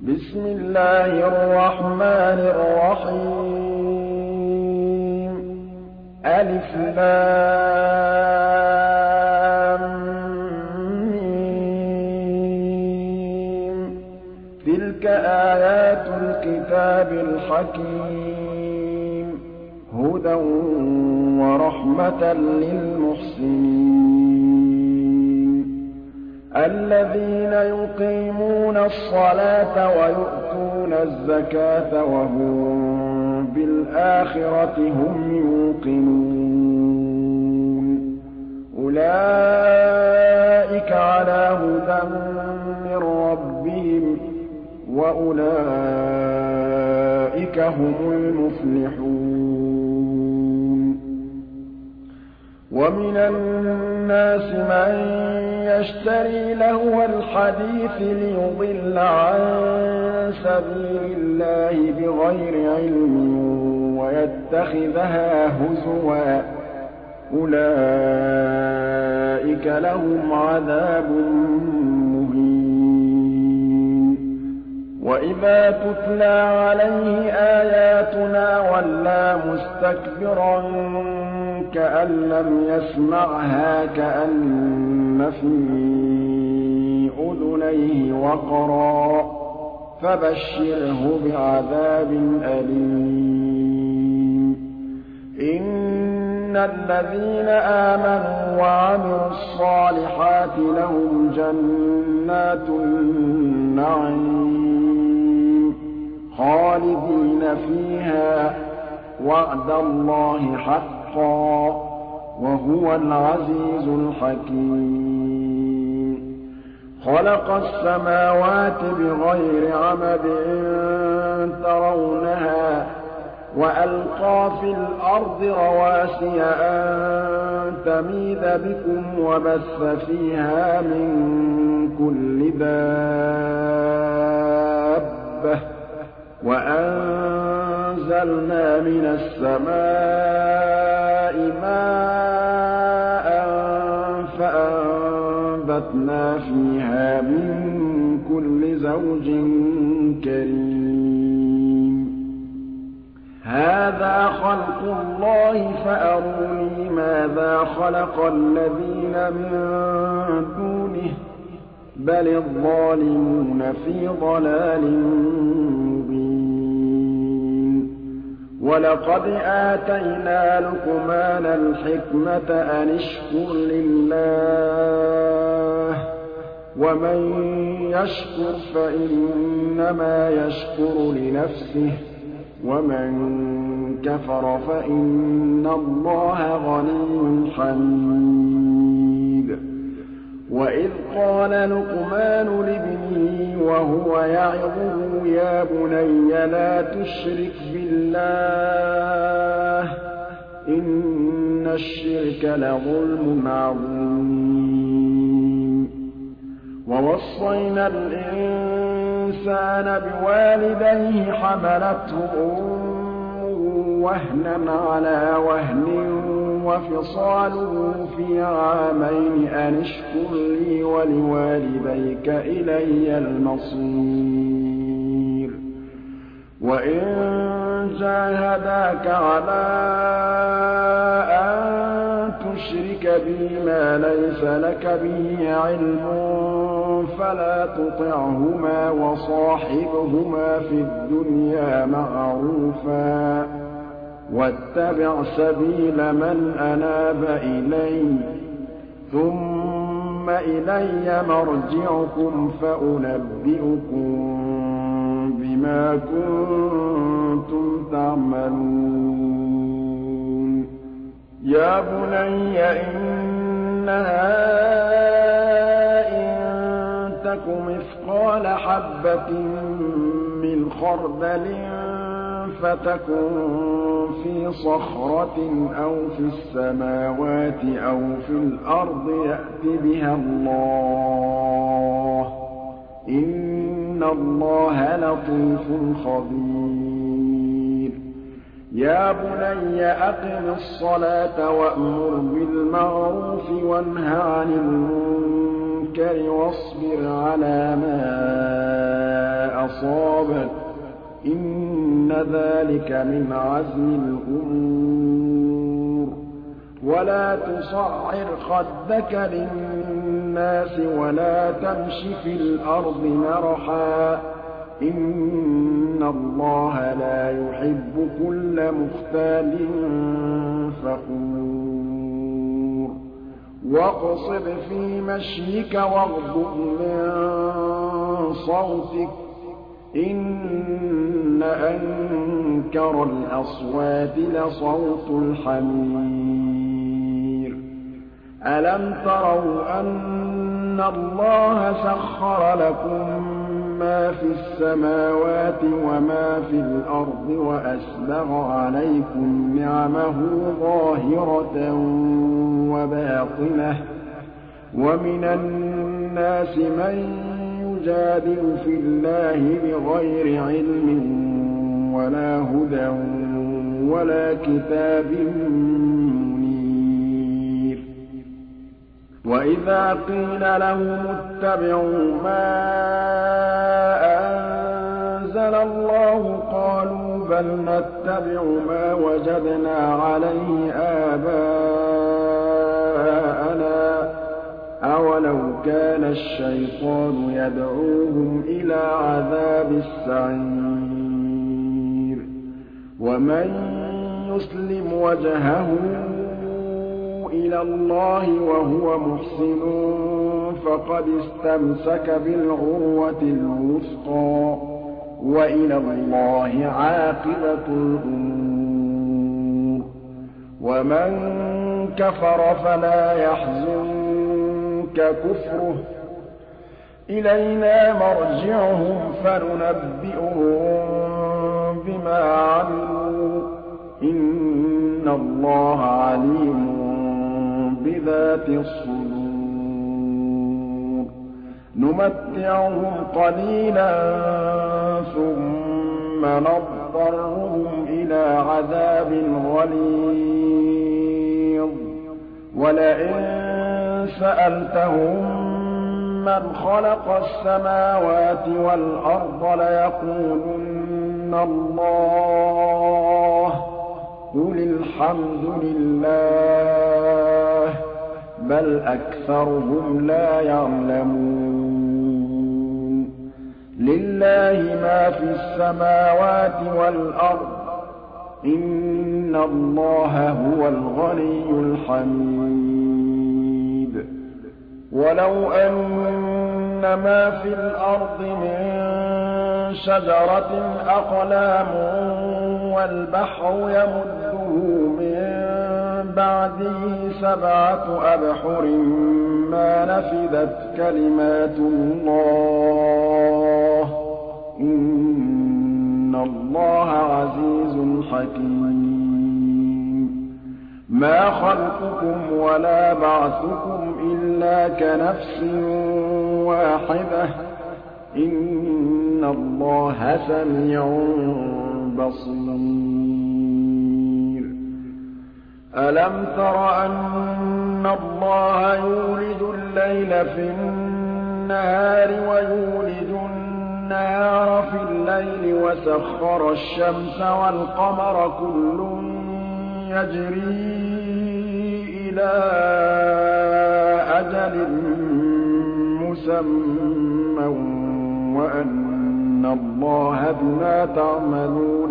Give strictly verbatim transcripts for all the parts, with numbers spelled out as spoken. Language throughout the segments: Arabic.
بسم الله الرحمن الرحيم ألف لام ميم تلك آيات الكتاب الحكيم هدى ورحمة للمحسنين الذين يقيمون الصلاة ويؤتون الزكاة وهم بالآخرة هم يوقنون أولئك على هدى من ربهم وأولئك هم المفلحون ومن الناس من يشتري لهو الحديث ليضل عن سبيل الله بغير علم ويتخذها هزوا أولئك لهم عذاب مهين وإذا تتلى عليه آياتنا ولى مستكبرا كأن لم يسمعها كأن في أذنيه وقرا فبشره بعذاب أليم إن الذين آمنوا وعملوا الصالحات لهم جنات النعيم خالدين فيها وعد الله حقا وهو العزيز الحكيم خلق السماوات بغير عمد ترونها وألقى في الأرض رواسي أن تميد بكم وبث فيها من كل دابة وأنزلنا من السماء ماء فأنبتنا فيها من كل زوج كريم هذا خلق الله فأروني ماذا خلق الذين من دونه بل الظالمون في ضلال مبين ولقد آتينا لقمان الحكمة أن اشكر لله ومن يشكر فإنما يشكر لنفسه ومن كفر فإن الله غني حميد وإذ قال لقمان لابنه وهو يعظه يا بني لا تشرك بالله إن الشرك لظلم عظيم ووصينا الإنسان بوالديه حملته أمه وهنا على وهن وفصاله في عامين أن اشكر لي ولوالديك إلي المصير وإن جاهداك على أن تشرك بي ما ليس لك به علم فلا تطعهما وصاحبهما في الدنيا معروفا واتبع سبيل من أناب إلي ثم إلي مرجعكم فأنبئكم بما كنتم تعملون يا بني إنها إن تك مثقال حبة من خردل فتكن في صخرة أو في السماوات أو في الأرض يأت بها الله إن الله لطيف خبير يا بني أقم الصلاة وأمر بالمعروف وانه عن المنكر المنكر واصبر على ما أصابك إن ذلك من عزم الأمور ولا تصعر خدك للناس ولا تمش في الأرض مرحا إن الله لا يحب كل مختال فخور واقصد في مشيك واغضض من صوتك إن أنكر الأصوات لصوت الحمير ألم تروا أن الله سخر لكم ما في السماوات وما في الأرض وأسبغ عليكم نعمه ظاهرة وباطنة ومن الناس من يجادل في الله بغير علم ولا هدى ولا كتاب منير وإذا قيل لهم اتبعوا ما أنزل الله قالوا بل نتبع ما وجدنا عليه آباءنا أولو كان الشيطان يدعوهم إلى عذاب السعير ومن يسلم وجهه إلى الله وهو محسن فقد استمسك بالعروة الوثقى وإلى الله عاقبة الأمور ومن كفر فلا يحزنك كفره إلينا مرجعهم فننبئهم بما عملوا إن الله عليم بذات الصدور نمتعهم قليلا ثم نضطرهم إلى عذاب غليظ ولئن سألتهم من خلق السماوات والأرض ليقولن الله قل الحمد لله بل أكثرهم لا يعلمون لله ما في السماوات والأرض إن الله هو الغني الحميد ولو أن ما في الأرض من شجرة أقلام والبحر يمده من بعده سبعة أبحر ما نفدت كلمات الله إن الله عزيز حكيم ما خلقكم ولا بعثكم إلا كنفس واحدة إن الله سميع بصير ألم تر أن الله يولج الليل في النهار ويولج النهار في الليل وسخر الشمس والقمر كل يجري إلى أجل مسمى وأن الله بما تعملون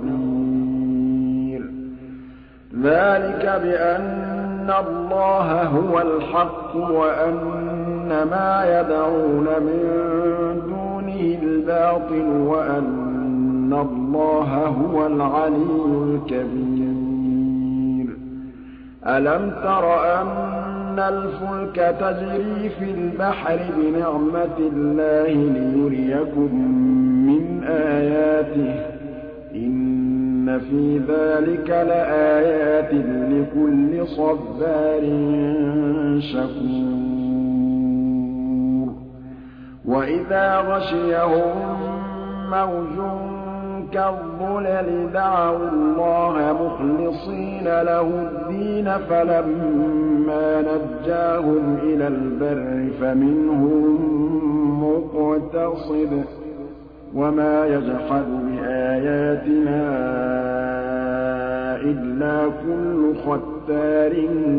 خبير ذلك بأن الله هو الحق وأن ما يدعون من دونه الباطل وأن الله هو العلي الكبير ألم تر أن الفلك تجري في البحر بنعمة الله ليريكم من آياته إن في ذلك لآيات لكل صبار شكور وإذا غشيهم موج كَالظُّلَلِ دَعَوُا اللَّهَ مُخْلِصِينَ لَهُ الدِّينَ فَلَمَّا نَجَّاهُمْ إِلَى الْبَرِّ فَمِنْهُم مُّقْتَصِدٌ ۚ وَمَا يَجْحَدُ بِآيَاتِنَا إِلَّا كُلُّ خَتَّارٍ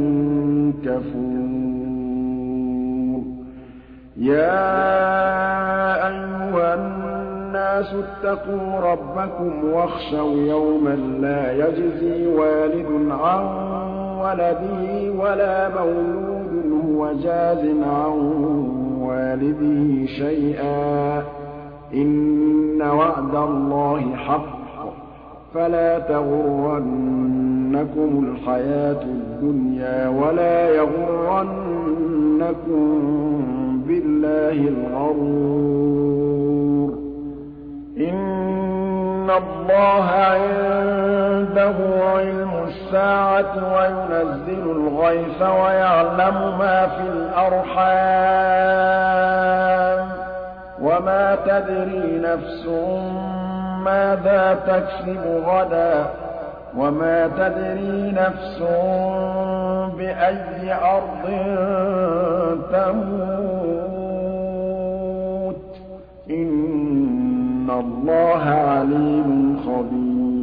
كَفُورٍ يَا أَيُّهَا النَّاسُ اتَّقُوا رَبَّكُمْ وَاخْشَوْا يَوْمًا لَّا يَجْزِي وَالِدٌ عَن وَلَدِهِ وَلَا مَوْلُودٌ هُوَ جَازٍ عَن وَالِدِهِ شَيْئًا ۚ إِنَّ وَعْدَ اللَّهِ حَقٌّ ۖ فَلَا تَغُرَّنَّكُمُ الْحَيَاةُ الدُّنْيَا وَلَا يَغُرَّنَّكُم بِاللَّهِ الْغَرُورُ إِنَّ اللَّهَ عِندَهُ عِلْمُ السَّاعَةِ وَيُنَزِّلُ الْغَيْثَ وَيَعْلَمُ مَا فِي الْأَرْحَامِ ۖ وَمَا تَدْرِي نَفْسٌ مَّاذَا تَكْسِبُ غَدًا ۖ وَمَا تَدْرِي نَفْسٌ بِأَيِّ أَرْضٍ تَمُوتُ ۚ إِنَّ اللَّهَ عَلِيمٌ خَبِيرٌ